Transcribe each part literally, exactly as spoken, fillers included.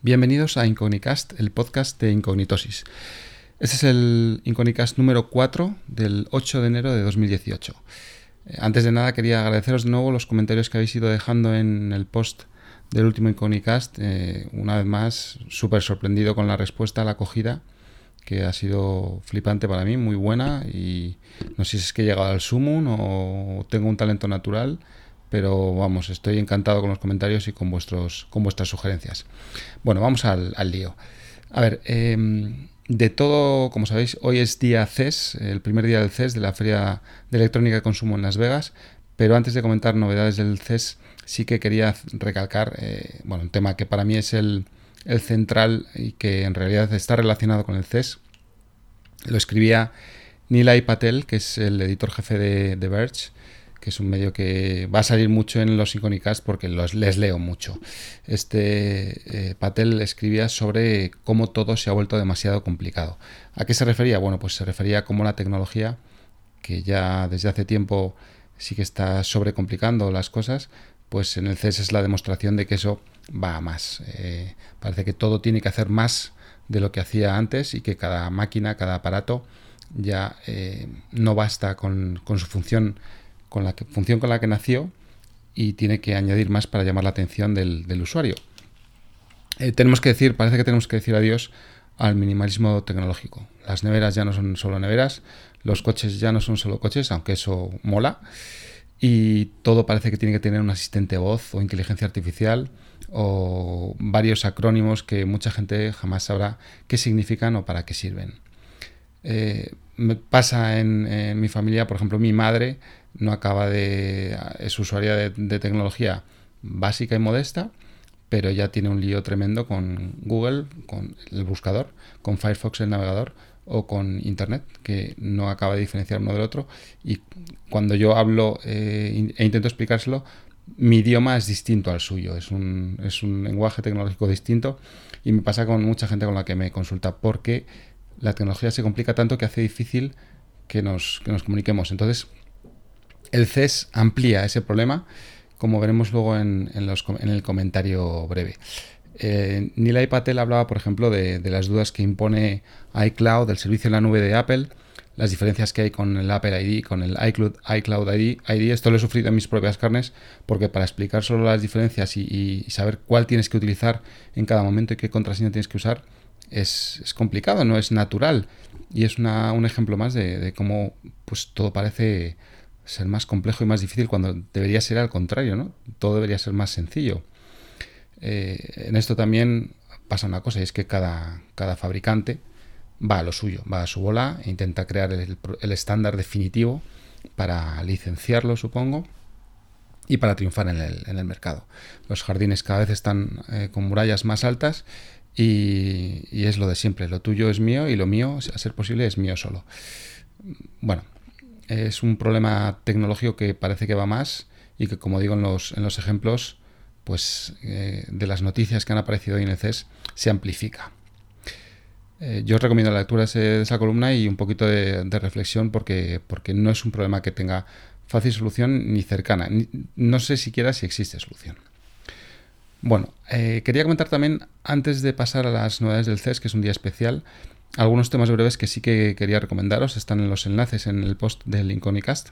Bienvenidos a Incognicast, el podcast de Incognitosis. Este es el Incognicast número cuatro del ocho de enero de dos mil dieciocho. Eh, antes de nada quería agradeceros de nuevo los comentarios que habéis ido dejando en el post del último Incognicast. Eh, una vez más, súper sorprendido con la respuesta, la acogida, que ha sido flipante para mí, muy buena, y no sé si es que he llegado al sumum o tengo un talento natural, pero vamos, estoy encantado con los comentarios y con vuestros con vuestras sugerencias. Bueno, vamos al, al lío. A ver, eh, de todo, como sabéis, hoy es día C E S, el primer día del C E S, de la Feria de Electrónica de Consumo en Las Vegas, pero antes de comentar novedades del C E S, sí que quería recalcar, eh, bueno, un tema que para mí es el, el central y que en realidad está relacionado con el C E S. Lo escribía Nilay Patel, que es el editor jefe de The Verge, que es un medio que va a salir mucho en los Incognicast porque los, les leo mucho. Este eh, Patel escribía sobre cómo todo se ha vuelto demasiado complicado. ¿A qué se refería? Bueno, pues se refería a cómo la tecnología, que ya desde hace tiempo sí que está sobrecomplicando las cosas, pues en el C E S es la demostración de que eso va a más. Eh, parece que todo tiene que hacer más de lo que hacía antes y que cada máquina, cada aparato ya eh, no basta con, con su función con la que, función con la que nació y tiene que añadir más para llamar la atención del, del usuario. Eh, tenemos que decir, parece que tenemos que decir adiós al minimalismo tecnológico. Las neveras ya no son solo neveras, los coches ya no son solo coches, aunque eso mola, y todo parece que tiene que tener un asistente voz o inteligencia artificial o varios acrónimos que mucha gente jamás sabrá qué significan o para qué sirven. Eh, me pasa en, en mi familia, por ejemplo, mi madre no acaba de... es usuaria de, de tecnología básica y modesta, pero ya tiene un lío tremendo con Google, con el buscador, con Firefox el navegador o con Internet, que no acaba de diferenciar uno del otro. Y cuando yo hablo eh, e intento explicárselo, mi idioma es distinto al suyo, es un, es un lenguaje tecnológico distinto, y me pasa con mucha gente con la que me consulta porque la tecnología se complica tanto que hace difícil que nos, que nos comuniquemos. Entonces, el C E S amplía ese problema, como veremos luego en, en, los, en el comentario breve. Eh, Nilay Patel hablaba, por ejemplo, de, de las dudas que impone iCloud, el servicio en la nube de Apple, las diferencias que hay con el Apple I D, con el iCloud, iCloud I D, I D. Esto lo he sufrido en mis propias carnes, porque para explicar solo las diferencias y, y saber cuál tienes que utilizar en cada momento y qué contraseña tienes que usar, es, es complicado, no es natural. Y es una, un ejemplo más de, de cómo pues, todo parece ser más complejo y más difícil cuando debería ser al contrario, ¿no? Todo debería ser más sencillo. Eh, en esto también pasa una cosa, y es que cada, cada fabricante va a lo suyo, va a su bola e intenta crear el, el estándar definitivo para licenciarlo, supongo, y para triunfar en el, en el mercado. Los jardines cada vez están eh, con murallas más altas y, y es lo de siempre, lo tuyo es mío y lo mío, a ser posible, es mío solo. Bueno, es un problema tecnológico que parece que va más y que, como digo en los, en los ejemplos, pues eh, de las noticias que han aparecido hoy en el C E S, se amplifica. Eh, yo os recomiendo la lectura de, ese, de esa columna y un poquito de, de reflexión porque, porque no es un problema que tenga fácil solución ni cercana. Ni, no sé siquiera si existe solución. Bueno, eh, quería comentar también, antes de pasar a las novedades del C E S, que es un día especial, algunos temas breves que sí que quería recomendaros. Están en los enlaces en el post del Incognicast.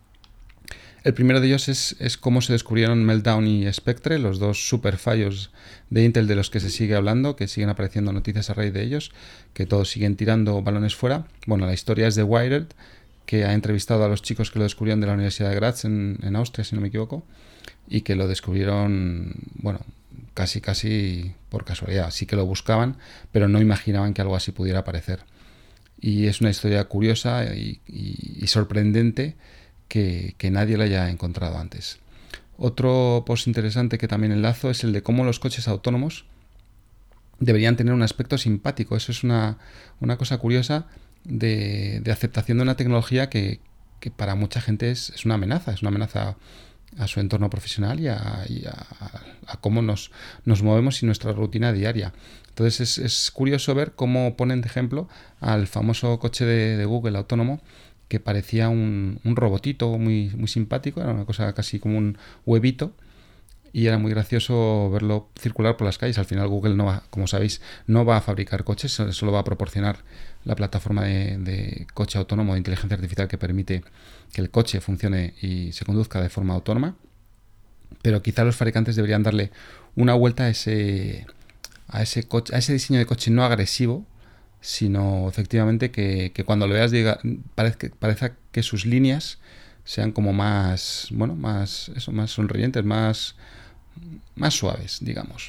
El primero de ellos es, es cómo se descubrieron Meltdown y Spectre, los dos super fallos de Intel de los que se sigue hablando, que siguen apareciendo noticias a raíz de ellos, que todos siguen tirando balones fuera. Bueno, la historia es de Wired, que ha entrevistado a los chicos que lo descubrieron de la Universidad de Graz en, en Austria, si no me equivoco, y que lo descubrieron, bueno, casi casi por casualidad. Sí que lo buscaban, pero no imaginaban que algo así pudiera aparecer. Y es una historia curiosa y, y, y sorprendente que, que nadie la haya encontrado antes. Otro post interesante que también enlazo es el de cómo los coches autónomos deberían tener un aspecto simpático. Eso es una, una cosa curiosa de, de aceptación de una tecnología que, que para mucha gente es, es una amenaza, es una amenaza a su entorno profesional y a, y a, a cómo nos, nos movemos y nuestra rutina diaria. Entonces es, es curioso ver cómo ponen de ejemplo al famoso coche de, de Google autónomo, que parecía un, un robotito muy, muy simpático, era una cosa casi como un huevito, y era muy gracioso verlo circular por las calles. Al final Google, no va, como sabéis, no va a fabricar coches, solo va a proporcionar la plataforma de, de coche autónomo de inteligencia artificial que permite que el coche funcione y se conduzca de forma autónoma. Pero quizá los fabricantes deberían darle una vuelta a ese, a ese, coche, a ese diseño de coche no agresivo, sino efectivamente que, que cuando lo veas diga, parezca, parezca que sus líneas sean como más, bueno, más, eso, más sonrientes, más, más suaves, digamos.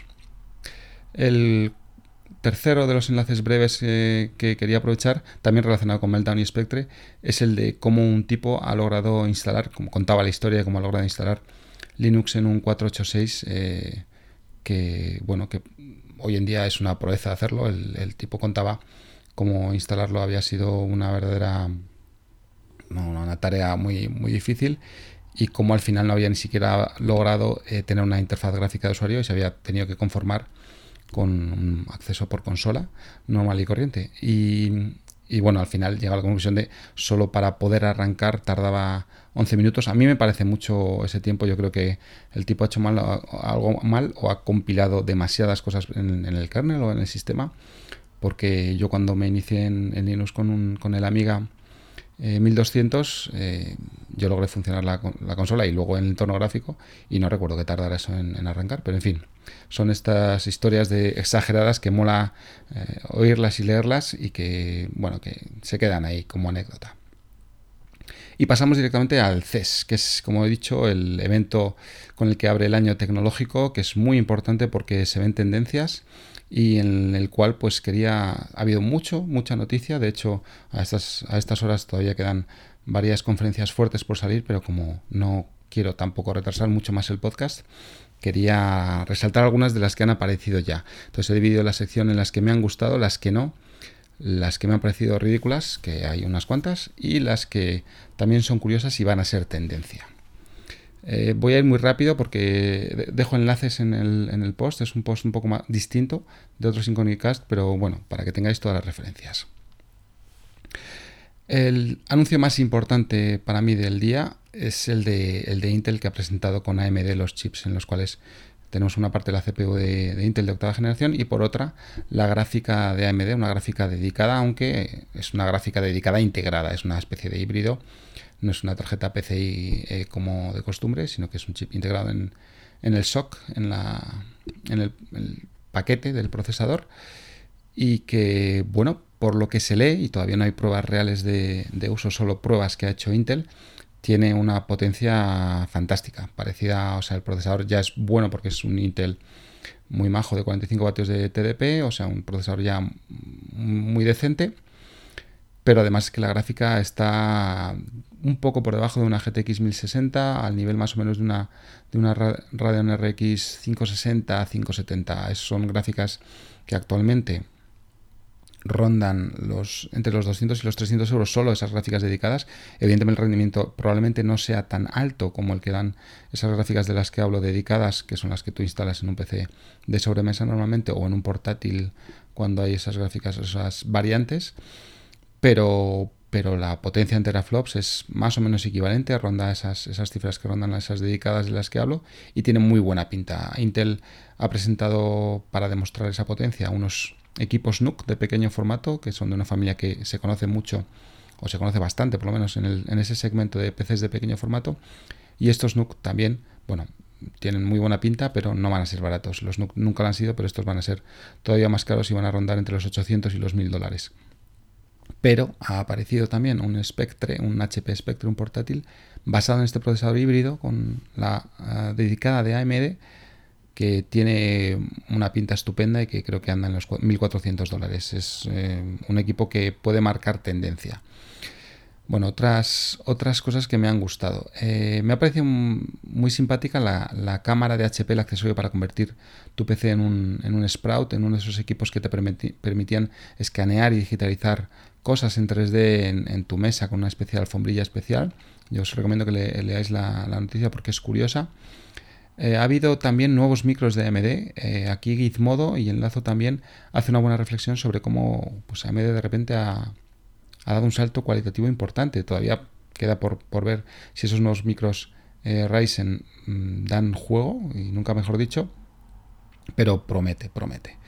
El tercero de los enlaces breves eh, que quería aprovechar, también relacionado con Meltdown y Spectre, es el de cómo un tipo ha logrado instalar, como contaba la historia de cómo ha logrado instalar Linux en un cuatrocientos ochenta y seis, eh, que bueno, que hoy en día es una proeza hacerlo. El, el tipo contaba cómo instalarlo había sido una verdadera, no, una tarea muy, muy difícil, y cómo al final no había ni siquiera logrado eh, tener una interfaz gráfica de usuario y se había tenido que conformar con un acceso por consola normal y corriente. Y, y bueno, al final llega a la conclusión de solo para poder arrancar tardaba once minutos. A mí me parece mucho ese tiempo. Yo creo que el tipo ha hecho mal, algo mal, o ha compilado demasiadas cosas en, en el kernel o en el sistema, porque yo cuando me inicié en, en Linux con, un, con el Amiga eh, mil doscientos, eh, yo logré funcionar la, la consola y luego en el entorno gráfico, y no recuerdo que tardara eso en, en arrancar, pero en fin, son estas historias de exageradas que mola eh, oírlas y leerlas, y que, bueno, que se quedan ahí como anécdota. Y pasamos directamente al C E S, que es, como he dicho, el evento con el que abre el año tecnológico, que es muy importante porque se ven tendencias y en el cual pues quería, ha habido mucho, mucha noticia. De hecho, a estas, a estas horas todavía quedan varias conferencias fuertes por salir, pero como no quiero tampoco retrasar mucho más el podcast, quería resaltar algunas de las que han aparecido ya. Entonces he dividido la sección en las que me han gustado, las que no, las que me han parecido ridículas, que hay unas cuantas, y las que también son curiosas y van a ser tendencia. Eh, voy a ir muy rápido porque dejo enlaces en el, en el post. Es un post un poco más distinto de otros Incognitocast, pero bueno, para que tengáis todas las referencias. El anuncio más importante para mí del día es el de, el de Intel, que ha presentado con A M D los chips en los cuales tenemos una parte de la C P U de, de Intel de octava generación y por otra la gráfica de A M D, una gráfica dedicada, aunque es una gráfica dedicada integrada, es una especie de híbrido. No es una tarjeta P C I eh, como de costumbre, sino que es un chip integrado en, en el S O C, en, la, en el, el paquete del procesador, y que, bueno, por lo que se lee, y todavía no hay pruebas reales de, de uso, solo pruebas que ha hecho Intel, tiene una potencia fantástica, parecida, o sea, el procesador ya es bueno porque es un Intel muy majo de cuarenta y cinco vatios de T D P, o sea, un procesador ya muy decente, pero además es que la gráfica está un poco por debajo de una G T X mil sesenta, al nivel más o menos de una, de una Radeon R X quinientos sesenta, quinientos setenta. Son gráficas que actualmente rondan los entre los doscientos y los trescientos euros, solo esas gráficas dedicadas. Evidentemente el rendimiento probablemente no sea tan alto como el que dan esas gráficas de las que hablo dedicadas, que son las que tú instalas en un P C de sobremesa normalmente, o en un portátil cuando hay esas gráficas, esas variantes, pero, pero la potencia en teraflops es más o menos equivalente, ronda esas, esas cifras que rondan esas dedicadas de las que hablo, y tiene muy buena pinta. Intel ha presentado, para demostrar esa potencia, unos equipos N U C de pequeño formato, que son de una familia que se conoce mucho, o se conoce bastante, por lo menos en, el, en ese segmento de P Cs de pequeño formato, y estos N U C también, bueno, tienen muy buena pinta, pero no van a ser baratos. Los N U C nunca lo han sido, pero estos van a ser todavía más caros y van a rondar entre los ochocientos y los mil dólares. Pero ha aparecido también un Spectre, un H P Spectre, un portátil basado en este procesador híbrido con la uh, dedicada de A M D, que tiene una pinta estupenda y que creo que anda en los mil cuatrocientos dólares. Es eh, un equipo que puede marcar tendencia. Bueno, otras, otras cosas que me han gustado. Eh, me ha parecido muy simpática la, la cámara de H P, el accesorio para convertir tu P C en un, en un Sprout, en uno de esos equipos que te permiti, permitían escanear y digitalizar cosas en tres D en, en tu mesa con una especie de alfombrilla especial. Yo os recomiendo que le, leáis la, la noticia porque es curiosa. Eh, ha habido también nuevos micros de A M D. Eh, aquí Gizmodo, y Enlazo también, hace una buena reflexión sobre cómo pues, A M D de repente ha... ha dado un salto cualitativo importante. Todavía queda por, por ver si esos nuevos micros eh, Ryzen mmm, dan juego, y nunca mejor dicho, pero promete, promete.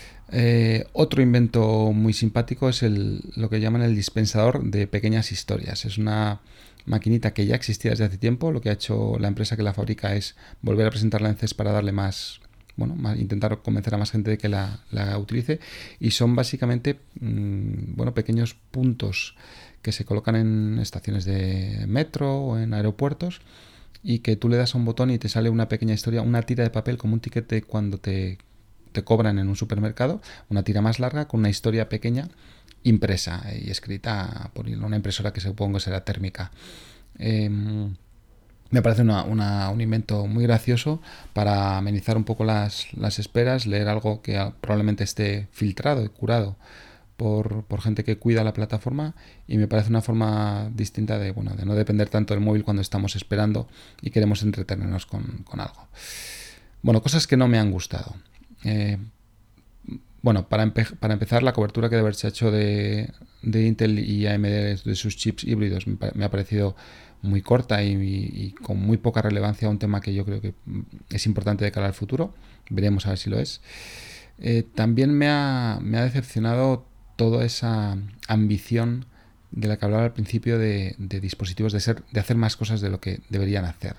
Eh, otro invento muy simpático es el, lo que llaman el dispensador de pequeñas historias. Es una maquinita que ya existía desde hace tiempo. Lo que ha hecho la empresa que la fabrica es volver a presentarla en C E S para darle más, bueno, más, intentar convencer a más gente de que la, la utilice. Y son básicamente mmm, bueno, pequeños puntos que se colocan en estaciones de metro o en aeropuertos, y que tú le das a un botón y te sale una pequeña historia, una tira de papel como un ticket de cuando te te cobran en un supermercado, una tira más larga con una historia pequeña impresa y escrita por una impresora que supongo será térmica. Eh, me parece una, una, un invento muy gracioso para amenizar un poco las, las esperas, leer algo que probablemente esté filtrado y curado por, por gente que cuida la plataforma, y me parece una forma distinta de, bueno, de no depender tanto del móvil cuando estamos esperando y queremos entretenernos con, con algo. Bueno, cosas que no me han gustado. Eh, bueno, para, empe- para empezar, la cobertura que debe haberse hecho de, de Intel y A M D de sus chips híbridos me, me ha parecido muy corta y, y, y con muy poca relevancia a un tema que yo creo que es importante de cara al futuro. Veremos a ver si lo es. Eh, también me ha, me ha decepcionado toda esa ambición de la que hablaba al principio de, de dispositivos de, ser, de hacer más cosas de lo que deberían hacer.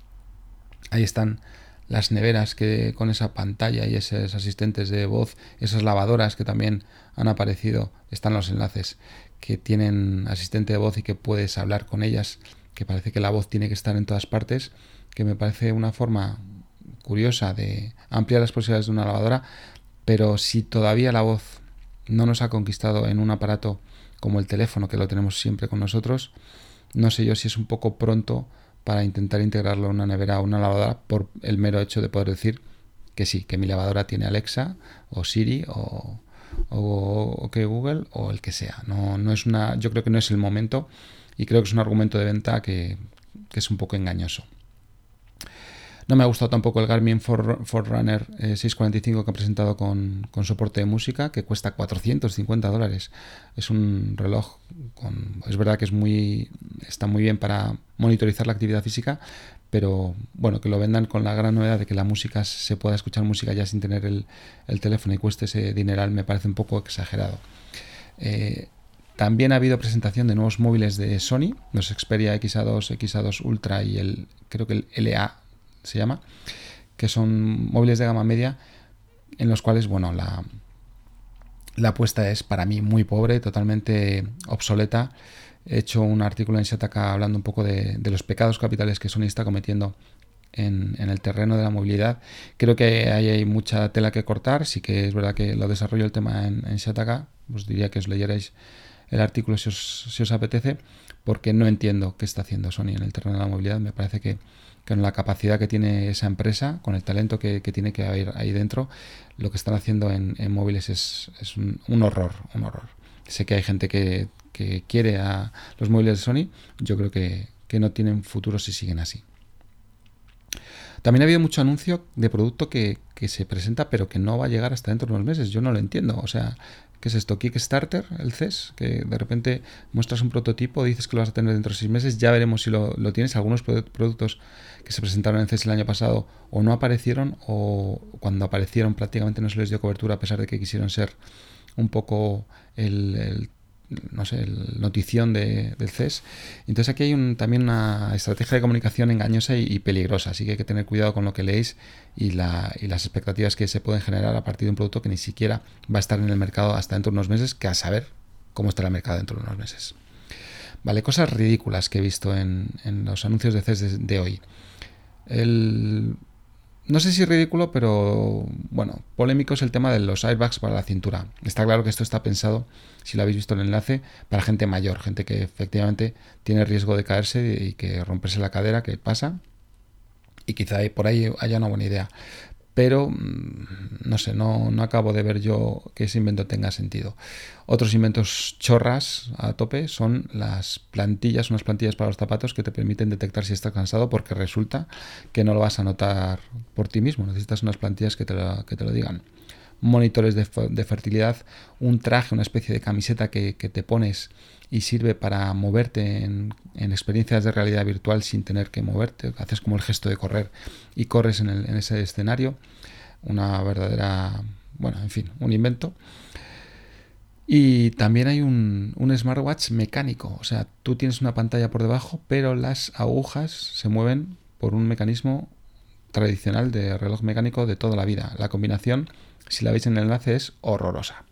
Ahí están las neveras que con esa pantalla y esos asistentes de voz, esas lavadoras que también han aparecido, están los enlaces, que tienen asistente de voz y que puedes hablar con ellas, que parece que la voz tiene que estar en todas partes, que me parece una forma curiosa de ampliar las posibilidades de una lavadora, pero si todavía la voz no nos ha conquistado en un aparato como el teléfono, que lo tenemos siempre con nosotros, no sé yo si es un poco pronto para intentar integrarlo en una nevera o una lavadora por el mero hecho de poder decir que sí, que mi lavadora tiene Alexa o Siri o, o, o que Google o el que sea. No, no es una, yo creo que no es el momento, y creo que es un argumento de venta que, que es un poco engañoso. No me ha gustado tampoco el Garmin Forerunner eh, seiscientos cuarenta y cinco que ha presentado con, con soporte de música, que cuesta cuatrocientos cincuenta dólares. Es un reloj, con, es verdad que es muy, está muy bien para monitorizar la actividad física, pero bueno, que lo vendan con la gran novedad de que la música, se pueda escuchar música ya sin tener el, el teléfono y cueste ese dineral, me parece un poco exagerado. Eh, También ha habido presentación de nuevos móviles de Sony, los Xperia X A dos, X A dos Ultra y el, creo que el L A se llama, que son móviles de gama media en los cuales, bueno, la, la apuesta es para mí muy pobre, totalmente obsoleta. He hecho un artículo en Shataka hablando un poco de, de los pecados capitales que Sony está cometiendo en, en el terreno de la movilidad. Creo que ahí hay mucha tela que cortar. Sí que es verdad que lo desarrollo el tema en, en Shataka. Os diría que os leyerais el artículo si os, si os apetece, porque no entiendo qué está haciendo Sony en el terreno de la movilidad. Me parece que con la capacidad que tiene esa empresa, con el talento que, que tiene que haber ahí dentro, lo que están haciendo en, en móviles es, es un, un horror, un horror. Sé que hay gente que, que quiere a los móviles de Sony. Yo creo que, que no tienen futuro si siguen así. También ha habido mucho anuncio de producto que, que se presenta pero que no va a llegar hasta dentro de unos meses. Yo no lo entiendo. O sea, ¿qué es esto? Kickstarter, el C E S, que de repente muestras un prototipo, dices que lo vas a tener dentro de seis meses, ya veremos si lo, lo tienes. Algunos productos que se presentaron en C E S el año pasado o no aparecieron, o cuando aparecieron prácticamente no se les dio cobertura, a pesar de que quisieron ser un poco el, el no sé, el notición de, del C E S. Entonces aquí hay un, también una estrategia de comunicación engañosa y, y peligrosa, así que hay que tener cuidado con lo que leéis y, la, y las expectativas que se pueden generar a partir de un producto que ni siquiera va a estar en el mercado hasta dentro de unos meses, que a saber cómo estará el mercado dentro de unos meses. Vale, cosas ridículas que he visto en, en los anuncios de C E S de, de hoy. El... No sé si ridículo, pero bueno, polémico es el tema de los airbags para la cintura. Está claro que esto está pensado, si lo habéis visto en el enlace, para gente mayor, gente que efectivamente tiene riesgo de caerse y que romperse la cadera, que pasa, y quizá por ahí haya una buena idea. Pero no sé, no, no acabo de ver yo que ese invento tenga sentido. Otros inventos chorras a tope son las plantillas, unas plantillas para los zapatos que te permiten detectar si estás cansado, porque resulta que no lo vas a notar por ti mismo. Necesitas unas plantillas que te lo, que te lo digan. monitores de, de fertilidad, un traje, una especie de camiseta que, que te pones y sirve para moverte en, en experiencias de realidad virtual sin tener que moverte. Haces como el gesto de correr y corres en, el, en ese escenario. Una verdadera, bueno, en fin, un invento. Y también hay un, un smartwatch mecánico. O sea, tú tienes una pantalla por debajo, pero las agujas se mueven por un mecanismo tradicional de reloj mecánico de toda la vida. La combinación, si la veis en el enlace, es horrorosa.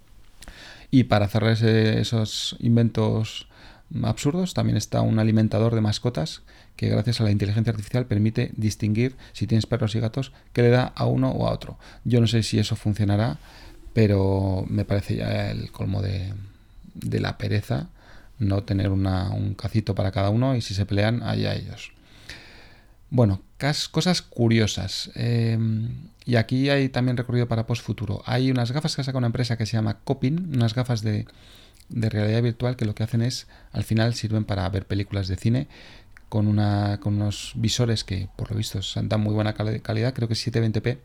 Y para cerrar ese, esos inventos absurdos, también está un alimentador de mascotas que gracias a la inteligencia artificial permite distinguir si tienes perros y gatos que le da a uno o a otro. Yo no sé si eso funcionará, pero me parece ya el colmo de, de la pereza no tener una, un cacito para cada uno y si se pelean, allá ellos. Bueno, cosas curiosas. Eh, y aquí hay también recorrido para post-futuro. Hay unas gafas que ha sacado una empresa que se llama Copin, unas gafas de, de realidad virtual que lo que hacen es, al final, sirven para ver películas de cine con, una, con unos visores que, por lo visto, dan muy buena calidad, creo que es setecientos veinte p,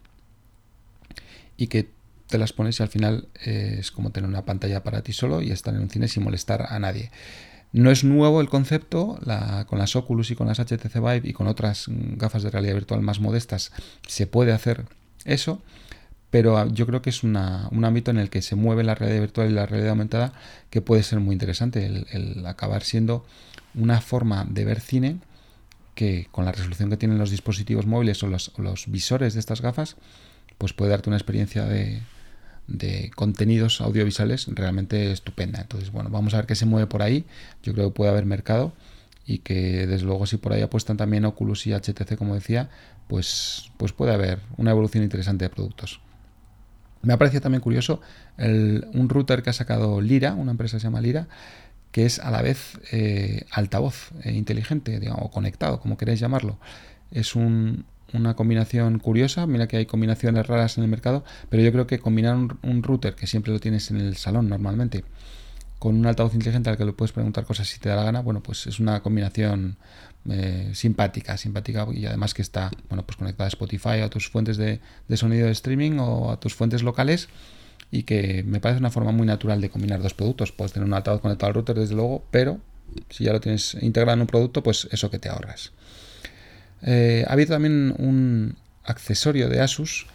y que te las pones y al final eh, es como tener una pantalla para ti solo y estar en un cine sin molestar a nadie. No es nuevo el concepto, la, con las Oculus y con las H T C Vive y con otras gafas de realidad virtual más modestas se puede hacer eso, pero yo creo que es una, un ámbito en el que se mueve la realidad virtual y la realidad aumentada que puede ser muy interesante, el, el acabar siendo una forma de ver cine que con la resolución que tienen los dispositivos móviles o los, o los visores de estas gafas, pues puede darte una experiencia de... de contenidos audiovisuales realmente estupenda. Entonces, bueno, vamos a ver qué se mueve por ahí. Yo creo que puede haber mercado y que desde luego si por ahí apuestan también Oculus y H T C, como decía, pues, pues puede haber una evolución interesante de productos. Me ha parecido también curioso el, un router que ha sacado Lyra, una empresa que se llama Lyra, que es a la vez eh, altavoz eh, inteligente, digamos, o conectado, como queréis llamarlo. Es un una combinación curiosa, mira que hay combinaciones raras en el mercado, pero yo creo que combinar un, un router, que siempre lo tienes en el salón normalmente, con un altavoz inteligente al que le puedes preguntar cosas si te da la gana, bueno, pues es una combinación eh, simpática, simpática y además que está, bueno, pues conectada a Spotify, a tus fuentes de, de sonido de streaming o a tus fuentes locales, y que me parece una forma muy natural de combinar dos productos. Puedes tener un altavoz conectado al router, desde luego, pero si ya lo tienes integrado en un producto, pues eso que te ahorras. Eh, ha habido también un accesorio de Asus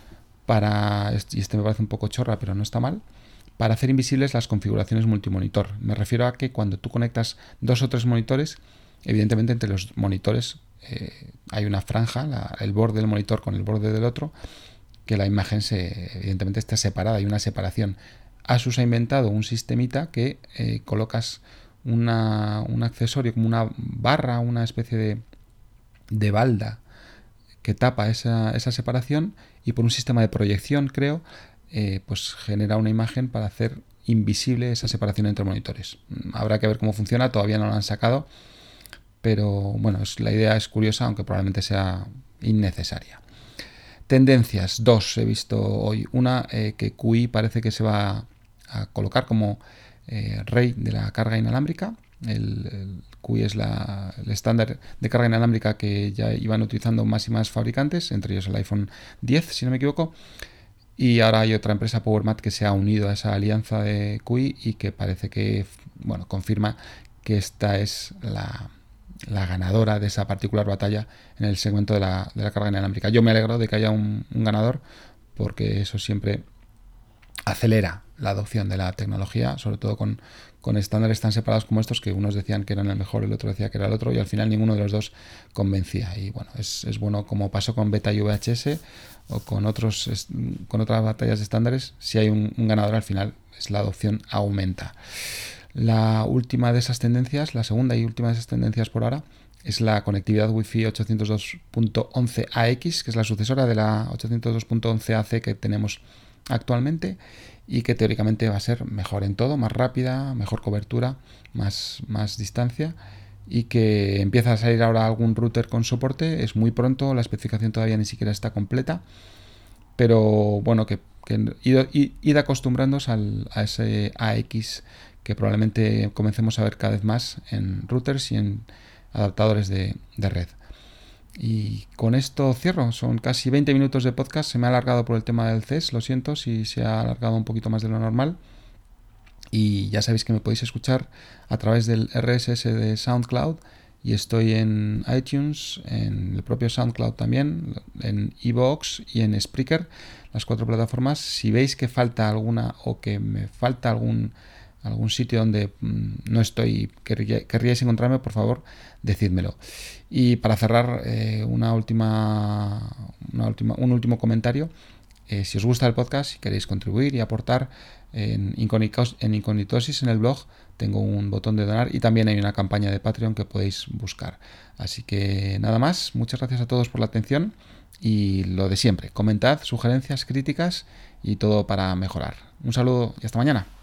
para, y este me parece un poco chorra, pero no está mal, para hacer invisibles las configuraciones multimonitor. Me refiero a que cuando tú conectas dos o tres monitores, evidentemente entre los monitores eh, hay una franja, la, el borde del monitor con el borde del otro, que la imagen se, evidentemente está separada, hay una separación. Asus ha inventado un sistemita que eh, colocas una, un accesorio como una barra, una especie de de balda que tapa esa, esa separación y por un sistema de proyección, creo, eh, pues genera una imagen para hacer invisible esa separación entre monitores. Habrá que ver cómo funciona, todavía no lo han sacado, pero bueno, es, la idea es curiosa, aunque probablemente sea innecesaria. Tendencias, dos he visto hoy. Una, eh, que Q I parece que se va a colocar como eh, rey de la carga inalámbrica. El, el Q I es la, el estándar de carga inalámbrica que ya iban utilizando más y más fabricantes, entre ellos el iPhone diez, si no me equivoco, y ahora hay otra empresa, PowerMat, que se ha unido a esa alianza de Q I y que parece que, bueno, confirma que esta es la, la ganadora de esa particular batalla en el segmento de la, de la carga inalámbrica. Yo me alegro de que haya un, un ganador, porque eso siempre acelera la adopción de la tecnología, sobre todo con, con estándares tan separados como estos, que unos decían que eran el mejor, el otro decía que era el otro, y al final ninguno de los dos convencía. Y bueno, es, es bueno, como pasó con Beta y V H S o con otros con otras batallas de estándares, si hay un, un ganador al final, es la adopción aumenta. La última de esas tendencias, la segunda y última de esas tendencias por ahora, es la conectividad Wi-Fi ochocientos dos punto once A X, que es la sucesora de la ochocientos dos punto once A C que tenemos actualmente y que teóricamente va a ser mejor en todo, más rápida, mejor cobertura, más, más distancia, y que empieza a salir ahora algún router con soporte. Es muy pronto, la especificación todavía ni siquiera está completa, pero bueno, que, que id, id acostumbrándose al, a ese A X que probablemente comencemos a ver cada vez más en routers y en adaptadores de, de red. Y con esto cierro. Son casi veinte minutos de podcast. Se me ha alargado por el tema del C E S. Lo siento si se ha alargado un poquito más de lo normal. Y ya sabéis que me podéis escuchar a través del R S S de SoundCloud. Y estoy en iTunes, en el propio SoundCloud también, en iVoox y en Spreaker, las cuatro plataformas. Si veis que falta alguna o que me falta algún algún sitio donde mmm, no estoy, querría, querríais encontrarme, por favor, decídmelo. Y para cerrar, eh, una última, una última, un último comentario. Eh, si os gusta el podcast, si queréis contribuir y aportar en, en Incognitosis, en el blog, tengo un botón de donar y también hay una campaña de Patreon que podéis buscar. Así que nada más, muchas gracias a todos por la atención y lo de siempre, comentad, sugerencias, críticas y todo para mejorar. Un saludo y hasta mañana.